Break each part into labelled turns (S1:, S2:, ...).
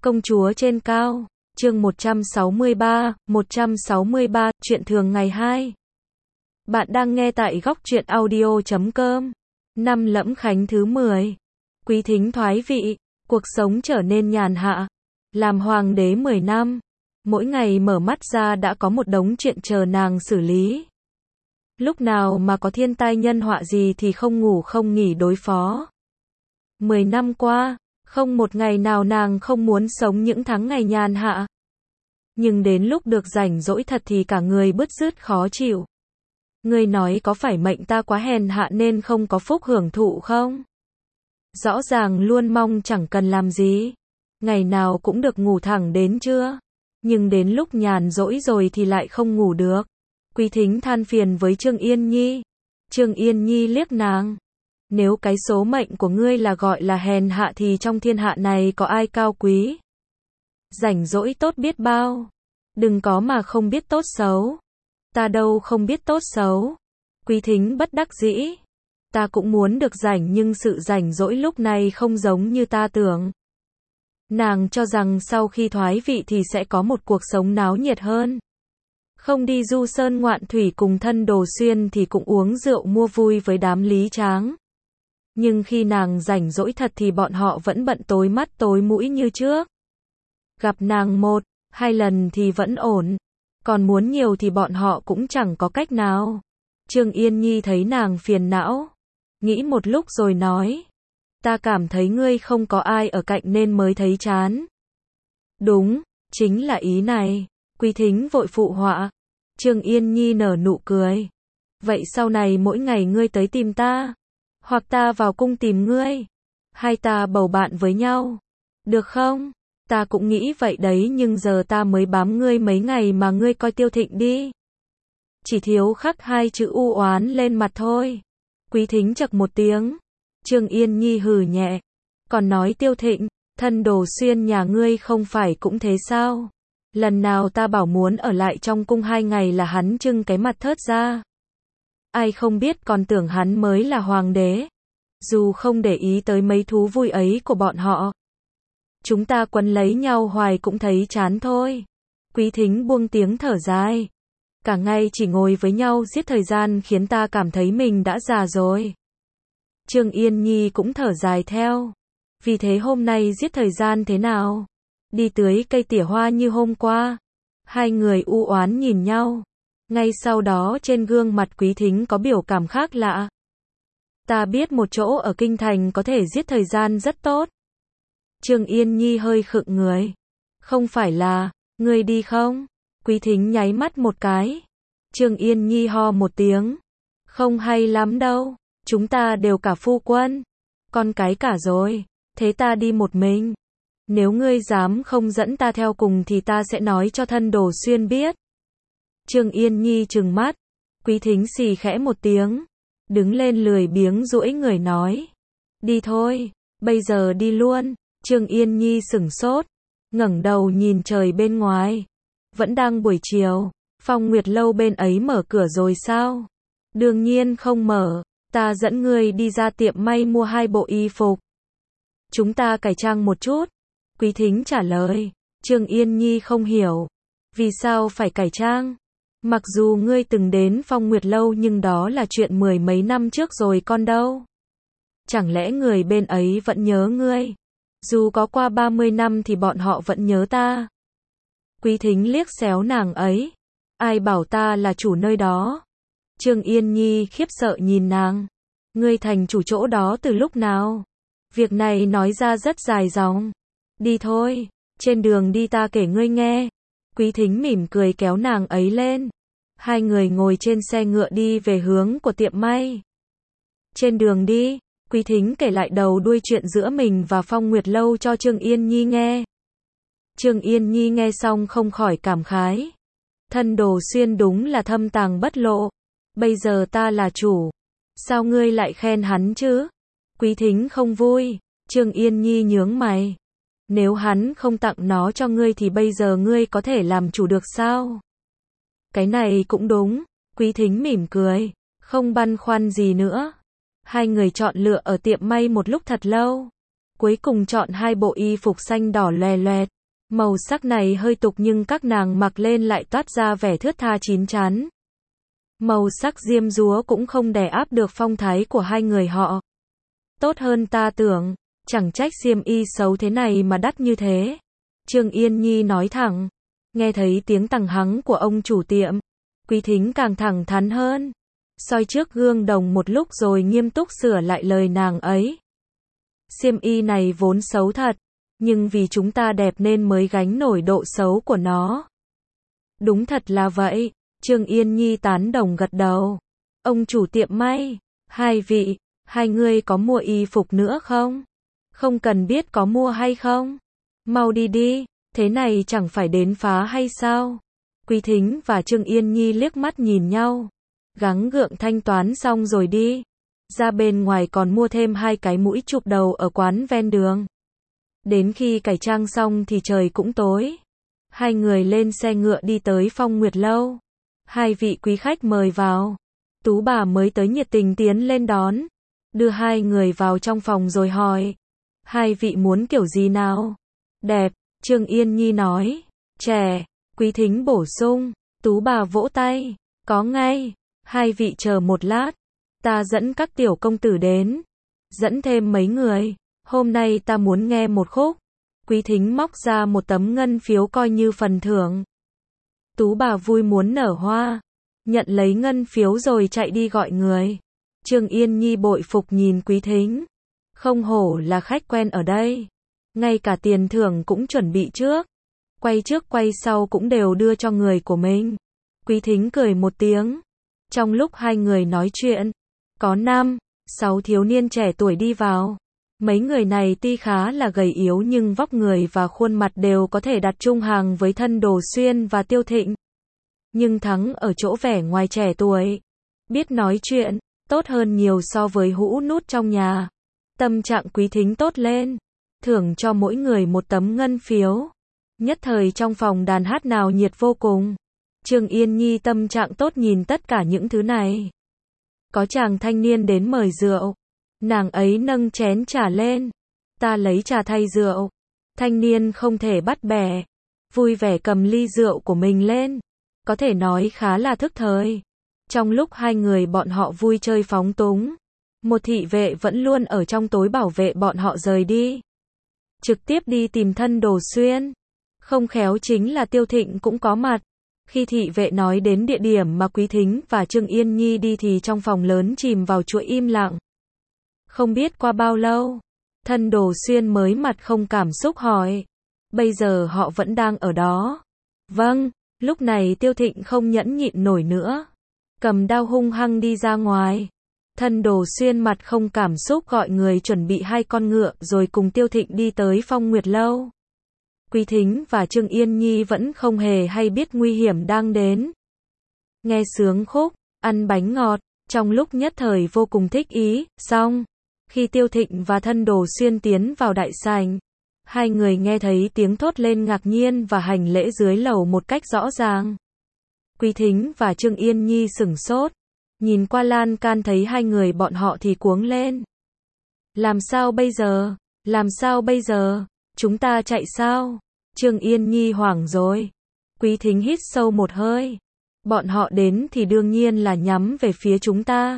S1: Công chúa trên cao, chương 163, chuyện thường ngày 2. Bạn đang nghe tại góc truyện audio.com. Năm Lẫm Khánh thứ 10. Quý thính thoái vị, cuộc sống trở nên nhàn hạ. Làm hoàng đế 10 năm, mỗi ngày mở mắt ra đã có một đống chuyện chờ nàng xử lý. Lúc nào mà có thiên tai nhân họa gì thì không ngủ không nghỉ đối phó. 10 năm qua, không một ngày nào nàng không muốn sống những tháng ngày nhàn hạ. Nhưng đến lúc được rảnh rỗi thật thì cả người bứt rứt khó chịu. Ngươi nói có phải mệnh ta quá hèn hạ nên không có phúc hưởng thụ không? Rõ ràng luôn mong chẳng cần làm gì. Ngày nào cũng được ngủ thẳng đến trưa. Nhưng đến lúc nhàn rỗi rồi thì lại không ngủ được. Quý thính than phiền với Trương Yên Nhi. Trương Yên Nhi liếc nàng. Nếu cái số mệnh của ngươi là gọi là hèn hạ thì trong thiên hạ này có ai cao quý? Rảnh rỗi tốt biết bao. Đừng có mà không biết tốt xấu. Ta đâu không biết tốt xấu. Quý thính bất đắc dĩ. Ta cũng muốn được rảnh nhưng sự rảnh rỗi lúc này không giống như ta tưởng. Nàng cho rằng sau khi thoái vị thì sẽ có một cuộc sống náo nhiệt hơn. Không đi du sơn ngoạn thủy cùng thân Đồ Xuyên thì cũng uống rượu mua vui với đám Lý Tráng. Nhưng khi nàng rảnh rỗi thật thì bọn họ vẫn bận tối mắt tối mũi như trước. Gặp nàng 1-2 lần thì vẫn ổn. Còn muốn nhiều thì bọn họ cũng chẳng có cách nào. Trương Yên Nhi thấy nàng phiền não. Nghĩ một lúc rồi nói. Ta cảm thấy ngươi không có ai ở cạnh nên mới thấy chán. Đúng, chính là ý này. Quý thính vội phụ họa. Trương Yên Nhi nở nụ cười. Vậy sau này mỗi ngày ngươi tới tìm ta. Hoặc ta vào cung tìm ngươi. Hai ta bầu bạn với nhau. Được không? Ta cũng nghĩ vậy đấy nhưng giờ ta mới bám ngươi mấy ngày mà ngươi coi Tiêu Thịnh đi. Chỉ thiếu khắc 2 chữ u oán lên mặt thôi. Quý thính chậc một tiếng. Trương Yên Nhi hừ nhẹ. Còn nói Tiêu Thịnh, thân Đồ Xuyên nhà ngươi không phải cũng thế sao? Lần nào ta bảo muốn ở lại trong cung 2 ngày là hắn trưng cái mặt thớt ra. Ai không biết còn tưởng hắn mới là hoàng đế. Dù không để ý tới mấy thú vui ấy của bọn họ. Chúng ta quấn lấy nhau hoài cũng thấy chán thôi. Quý thính buông tiếng thở dài. Cả ngày chỉ ngồi với nhau giết thời gian khiến ta cảm thấy mình đã già rồi. Trương Yên Nhi cũng thở dài theo. Vì thế hôm nay giết thời gian thế nào? Đi tưới cây tỉa hoa như hôm qua. Hai người u oán nhìn nhau. Ngay sau đó trên gương mặt Quý thính có biểu cảm khác lạ. Ta biết một chỗ ở kinh thành có thể giết thời gian rất tốt. Trương Yên Nhi hơi khựng người. Không phải là, ngươi đi không? Quý thính nháy mắt một cái. Trương Yên Nhi ho một tiếng. Không hay lắm đâu, chúng ta đều cả phu quân. Con cái cả rồi, thế ta đi một mình. Nếu ngươi dám không dẫn ta theo cùng thì ta sẽ nói cho thân Đồ Xuyên biết. Trương Yên Nhi trừng mắt. Quý thính xì khẽ một tiếng. Đứng lên lười biếng duỗi người nói. Đi thôi, bây giờ đi luôn. Trương Yên Nhi sửng sốt. Ngẩng đầu nhìn trời bên ngoài. Vẫn đang buổi chiều. Phong Nguyệt lâu bên ấy mở cửa rồi sao? Đương nhiên không mở. Ta dẫn ngươi đi ra tiệm may mua 2 bộ y phục. Chúng ta cải trang một chút. Quý thính trả lời. Trương Yên Nhi không hiểu. Vì sao phải cải trang? Mặc dù ngươi từng đến Phong Nguyệt lâu nhưng đó là chuyện 10 mấy năm trước rồi con đâu. Chẳng lẽ người bên ấy vẫn nhớ ngươi? Dù có qua 30 năm thì bọn họ vẫn nhớ ta. Quý thính liếc xéo nàng ấy. Ai bảo ta là chủ nơi đó? Trương Yên Nhi khiếp sợ nhìn nàng. Ngươi thành chủ chỗ đó từ lúc nào? Việc này nói ra rất dài dòng. Đi thôi, trên đường đi ta kể ngươi nghe. Quý thính mỉm cười kéo nàng ấy lên. Hai người ngồi trên xe ngựa đi về hướng của tiệm may. Trên đường đi, Quý thính kể lại đầu đuôi chuyện giữa mình và Phong Nguyệt lâu cho Trương Yên Nhi nghe. Trương Yên Nhi nghe xong không khỏi cảm khái. Thân Đồ Xuyên đúng là thâm tàng bất lộ. Bây giờ ta là chủ. Sao ngươi lại khen hắn chứ? Quý thính không vui. Trương Yên Nhi nhướng mày. Nếu hắn không tặng nó cho ngươi thì bây giờ ngươi có thể làm chủ được sao? Cái này cũng đúng. Quý thính mỉm cười. Không băn khoăn gì nữa. Hai người chọn lựa ở tiệm may một lúc thật lâu. cuối cùng chọn hai bộ y phục xanh đỏ loè loẹt. Màu sắc này hơi tục nhưng các nàng mặc lên lại toát ra vẻ thướt tha chín chắn. Màu sắc diêm dúa cũng không đè áp được phong thái của hai người họ. Tốt hơn ta tưởng, chẳng trách xiêm y xấu thế này mà đắt như thế. Trương Yên Nhi nói thẳng. Nghe thấy tiếng tằng hắng của ông chủ tiệm, Quý Thính càng thẳng thắn hơn. Soi trước gương đồng một lúc rồi nghiêm túc sửa lại lời nàng ấy. Xiêm y này vốn xấu thật, nhưng vì chúng ta đẹp nên mới gánh nổi độ xấu của nó. Đúng thật là vậy, Trương Yên Nhi tán đồng gật đầu. Ông chủ tiệm may, hai vị, hai người có mua y phục nữa không? Không cần biết có mua hay không. Mau đi đi, thế này chẳng phải đến phá hay sao? Quý Thính và Trương Yên Nhi liếc mắt nhìn nhau. Gắng gượng thanh toán xong rồi đi. Ra bên ngoài còn mua thêm hai cái mũi chụp đầu ở quán ven đường. Đến khi cải trang xong thì trời cũng tối. Hai người lên xe ngựa đi tới Phong Nguyệt Lâu. Hai vị quý khách mời vào. Tú bà mới tới nhiệt tình tiến lên đón. Đưa hai người vào trong phòng rồi hỏi. Hai vị muốn kiểu gì nào? Đẹp, Trương Yên Nhi nói. Trẻ, Quý Thính bổ sung. Tú bà vỗ tay. Có ngay. Hai vị chờ một lát. Ta dẫn các tiểu công tử đến. Dẫn thêm mấy người. Hôm nay ta muốn nghe một khúc. Quý Thính móc ra một tấm ngân phiếu coi như phần thưởng. Tú bà vui muốn nở hoa. Nhận lấy ngân phiếu rồi chạy đi gọi người. Trương Yên Nhi bội phục nhìn Quý Thính. Không hổ là khách quen ở đây. Ngay cả tiền thưởng cũng chuẩn bị trước. Trước quay sau cũng đều đưa cho người của mình. Quý Thính cười một tiếng. Trong lúc hai người nói chuyện, có 5-6 thiếu niên trẻ tuổi đi vào. Mấy người này tuy khá là gầy yếu nhưng vóc người và khuôn mặt đều có thể đặt chung hàng với Thân Đồ Xuyên và Tiêu Thịnh. Nhưng thắng ở chỗ vẻ ngoài trẻ tuổi. Biết nói chuyện, tốt hơn nhiều so với hũ nút trong nhà. Tâm trạng Quý Thính tốt lên. Thưởng cho mỗi người một tấm ngân phiếu. Nhất thời trong phòng đàn hát nào nhiệt vô cùng. Trương Yên Nhi tâm trạng tốt nhìn tất cả những thứ này. Có chàng thanh niên đến mời rượu. Nàng ấy nâng chén trà lên. Ta lấy trà thay rượu. Thanh niên không thể bắt bẻ. Vui vẻ cầm ly rượu của mình lên. Có thể nói khá là thức thời. Trong lúc hai người bọn họ vui chơi phóng túng, một thị vệ vẫn luôn ở trong tối bảo vệ bọn họ rời đi. Trực tiếp đi tìm Thân Đồ Xuyên. Không khéo chính là Tiêu Thịnh cũng có mặt. Khi thị vệ nói đến địa điểm mà Quý Thính và Trương Yên Nhi đi thì trong phòng lớn chìm vào chuỗi im lặng. Không biết qua bao lâu, Thân Đồ Xuyên mới mặt không cảm xúc hỏi. Bây giờ họ vẫn đang ở đó. Vâng, lúc này Tiêu Thịnh không nhẫn nhịn nổi nữa. Cầm đao hung hăng đi ra ngoài. Thân Đồ Xuyên mặt không cảm xúc gọi người chuẩn bị hai con ngựa rồi cùng Tiêu Thịnh đi tới Phong Nguyệt Lâu. Quý Thính và Trương Yên Nhi vẫn không hề hay biết nguy hiểm đang đến. Nghe sướng khúc, ăn bánh ngọt, trong lúc nhất thời vô cùng thích ý, xong. Khi Tiêu Thịnh và Thân Đồ Xuyên tiến vào đại sảnh, hai người nghe thấy tiếng thốt lên ngạc nhiên và hành lễ dưới lầu một cách rõ ràng. Quý Thính và Trương Yên Nhi sửng sốt, nhìn qua lan can thấy hai người bọn họ thì cuống lên. Làm sao bây giờ? Làm sao bây giờ? Chúng ta chạy sao? Trương Yên Nhi hoảng rồi. Quý Thính hít sâu một hơi. Bọn họ đến thì đương nhiên là nhắm về phía chúng ta.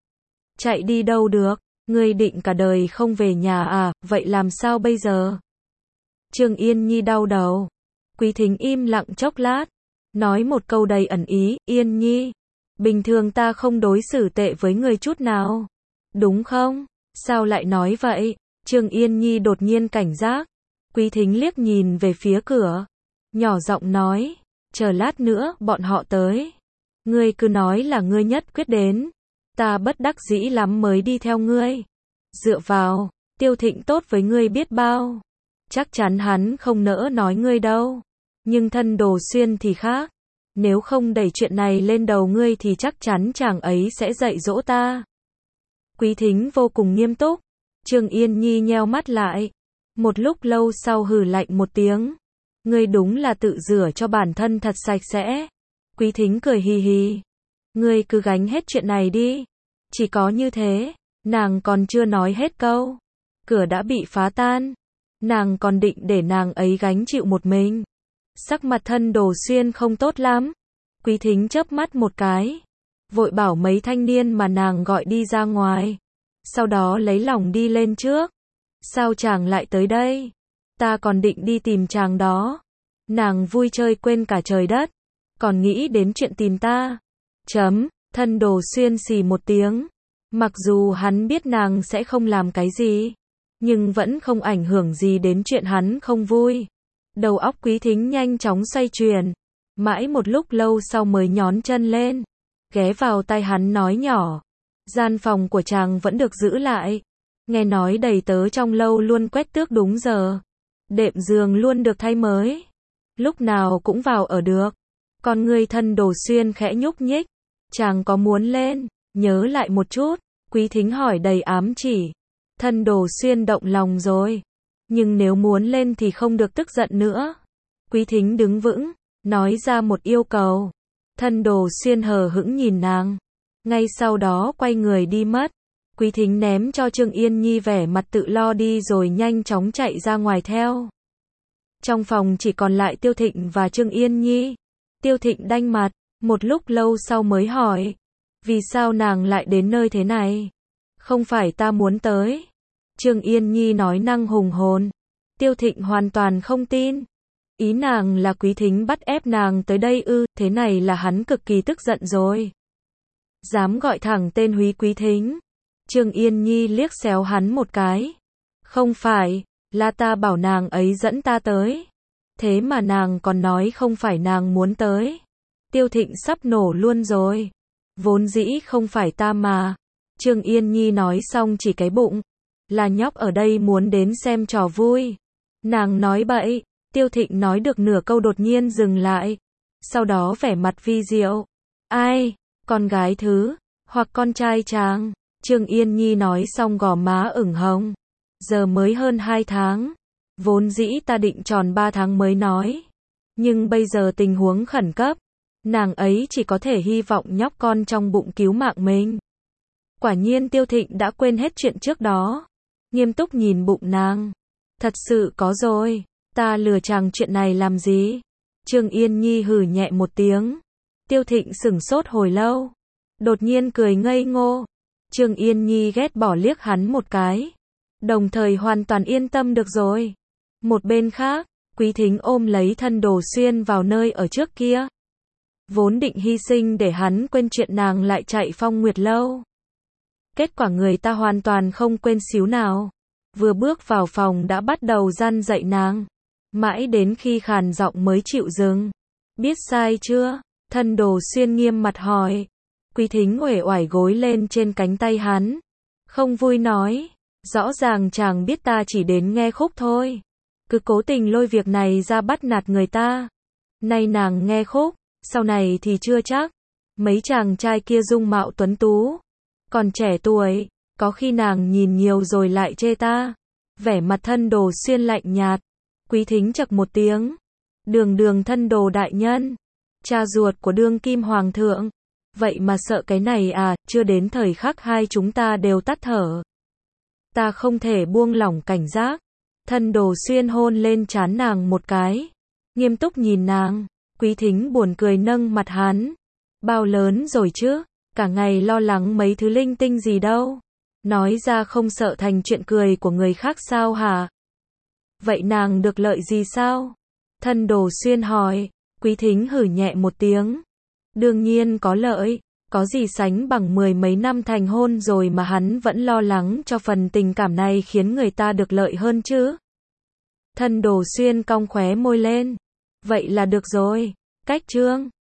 S1: Chạy đi đâu được? Ngươi định cả đời không về nhà à? Vậy làm sao bây giờ? Trương Yên Nhi đau đầu. Quý Thính im lặng chốc lát, nói một câu đầy ẩn ý. Yên Nhi, bình thường ta không đối xử tệ với người chút nào, đúng không? Sao lại nói vậy? Trương Yên Nhi đột nhiên cảnh giác. Quý Thính liếc nhìn về phía cửa, nhỏ giọng nói, chờ lát nữa bọn họ tới. Ngươi cứ nói là ngươi nhất quyết đến. Ta bất đắc dĩ lắm mới đi theo ngươi. Dựa vào, Tiêu Thịnh tốt với ngươi biết bao. Chắc chắn hắn không nỡ nói ngươi đâu. Nhưng Thân Đồ Xuyên thì khác. Nếu không đẩy chuyện này lên đầu ngươi thì chắc chắn chàng ấy sẽ dạy dỗ ta. Quý Thính vô cùng nghiêm túc. Trương Yên Nhi nheo mắt lại. Một lúc lâu sau hừ lạnh một tiếng. Ngươi đúng là tự rửa cho bản thân thật sạch sẽ. Quý Thính cười hì hì. Ngươi cứ gánh hết chuyện này đi. Chỉ có như thế. Nàng còn chưa nói hết câu. cửa đã bị phá tan. Nàng còn định để nàng ấy gánh chịu một mình. Sắc mặt Thân Đồ Xuyên không tốt lắm. Quý Thính chớp mắt một cái, vội bảo mấy thanh niên mà nàng gọi đi ra ngoài. Sau đó lấy lòng đi lên trước. Sao chàng lại tới đây? Ta còn định đi tìm chàng đó. Nàng vui chơi quên cả trời đất, còn nghĩ đến chuyện tìm ta. Thân Đồ Xuyên xì một tiếng. Mặc dù hắn biết nàng sẽ không làm cái gì, nhưng vẫn không ảnh hưởng gì đến chuyện hắn không vui. Đầu óc Quý Thính nhanh chóng xoay chuyển. Mãi một lúc lâu sau mới nhón chân lên, ghé vào tai hắn nói nhỏ. Gian phòng của chàng vẫn được giữ lại. Nghe nói đầy tớ trong lâu luôn quét tước đúng giờ. Đệm giường luôn được thay mới. Lúc nào cũng vào ở được. Con người Thân Đồ Xuyên khẽ nhúc nhích. Chàng có muốn lên, nhớ lại một chút. Quý Thính hỏi đầy ám chỉ. Thân Đồ Xuyên động lòng rồi. Nhưng nếu muốn lên thì không được tức giận nữa. Quý Thính đứng vững, nói ra một yêu cầu. Thân Đồ Xuyên hờ hững nhìn nàng. Ngay sau đó quay người đi mất. Quý Thính ném cho Trương Yên Nhi vẻ mặt tự lo đi rồi nhanh chóng chạy ra ngoài theo. Trong phòng chỉ còn lại Tiêu Thịnh và Trương Yên Nhi. Tiêu Thịnh đanh mặt, một lúc lâu sau mới hỏi. Vì sao nàng lại đến nơi thế này? Không phải ta muốn tới. Trương Yên Nhi nói năng hùng hồn. Tiêu Thịnh hoàn toàn không tin. Ý nàng là Quý Thính bắt ép nàng tới đây ư? Thế này là hắn cực kỳ tức giận rồi. Dám gọi thẳng tên húy Quý Thính. Trương Yên Nhi liếc xéo hắn một cái. Không phải, là ta bảo nàng ấy dẫn ta tới. Thế mà nàng còn nói không phải nàng muốn tới. Tiêu Thịnh sắp nổ luôn rồi. Vốn dĩ không phải ta mà. Trương Yên Nhi nói xong chỉ cái bụng. Là nhóc ở đây muốn đến xem trò vui. Nàng nói bậy. Tiêu Thịnh nói được nửa câu đột nhiên dừng lại. Sau đó vẻ mặt vi diệu. Ai? Con gái thứ? Hoặc con trai chàng? Trương Yên Nhi nói xong gò má ửng hồng. Giờ mới hơn 2 tháng. Vốn dĩ ta định tròn 3 tháng mới nói. Nhưng bây giờ tình huống khẩn cấp. Nàng ấy chỉ có thể hy vọng nhóc con trong bụng cứu mạng mình. Quả nhiên Tiêu Thịnh đã quên hết chuyện trước đó. Nghiêm túc nhìn bụng nàng. Thật sự có rồi. Ta lừa chàng chuyện này làm gì? Trương Yên Nhi hừ nhẹ một tiếng. Tiêu Thịnh sửng sốt hồi lâu. Đột nhiên cười ngây ngô. Trương Yên Nhi ghét bỏ liếc hắn một cái. Đồng thời hoàn toàn yên tâm được rồi. Một bên khác, Quý Thính ôm lấy Thân Đồ Xuyên vào nơi ở trước kia. Vốn định hy sinh để hắn quên chuyện nàng lại chạy Phong Nguyệt Lâu. Kết quả người ta hoàn toàn không quên xíu nào. Vừa bước vào phòng đã bắt đầu răn dạy nàng. Mãi đến khi khàn giọng mới chịu dừng. Biết sai chưa? Thân Đồ Xuyên nghiêm mặt hỏi. Quý Thính uể oải gối lên trên cánh tay hắn. Không vui nói. Rõ ràng chàng biết ta chỉ đến nghe khúc thôi. Cứ cố tình lôi việc này ra bắt nạt người ta. Nay nàng nghe khúc, sau này thì chưa chắc. Mấy chàng trai kia dung mạo tuấn tú. Còn trẻ tuổi, có khi nàng nhìn nhiều rồi lại chê ta. Vẻ mặt Thân Đồ Xuyên lạnh nhạt. Quý Thính chậc một tiếng. Đường Thân Đồ đại nhân. Cha ruột của đương kim hoàng thượng. Vậy mà sợ cái này à, chưa đến thời khắc hai chúng ta đều tắt thở. Ta không thể buông lỏng cảnh giác. Thân Đồ Xuyên hôn lên trán nàng một cái. Nghiêm túc nhìn nàng. Quý Thính buồn cười nâng mặt hắn. Bao lớn rồi chứ, cả ngày lo lắng mấy thứ linh tinh gì đâu. Nói ra không sợ thành chuyện cười của người khác sao hả? Vậy nàng được lợi gì sao? Thân Đồ Xuyên hỏi. Quý Thính hử nhẹ một tiếng. Đương nhiên có lợi. Có gì sánh bằng 10 mấy năm thành hôn rồi mà hắn vẫn lo lắng cho phần tình cảm này khiến người ta được lợi hơn chứ. Thân Đồ Xuyên cong khóe môi lên. Vậy là được rồi. Cách trương.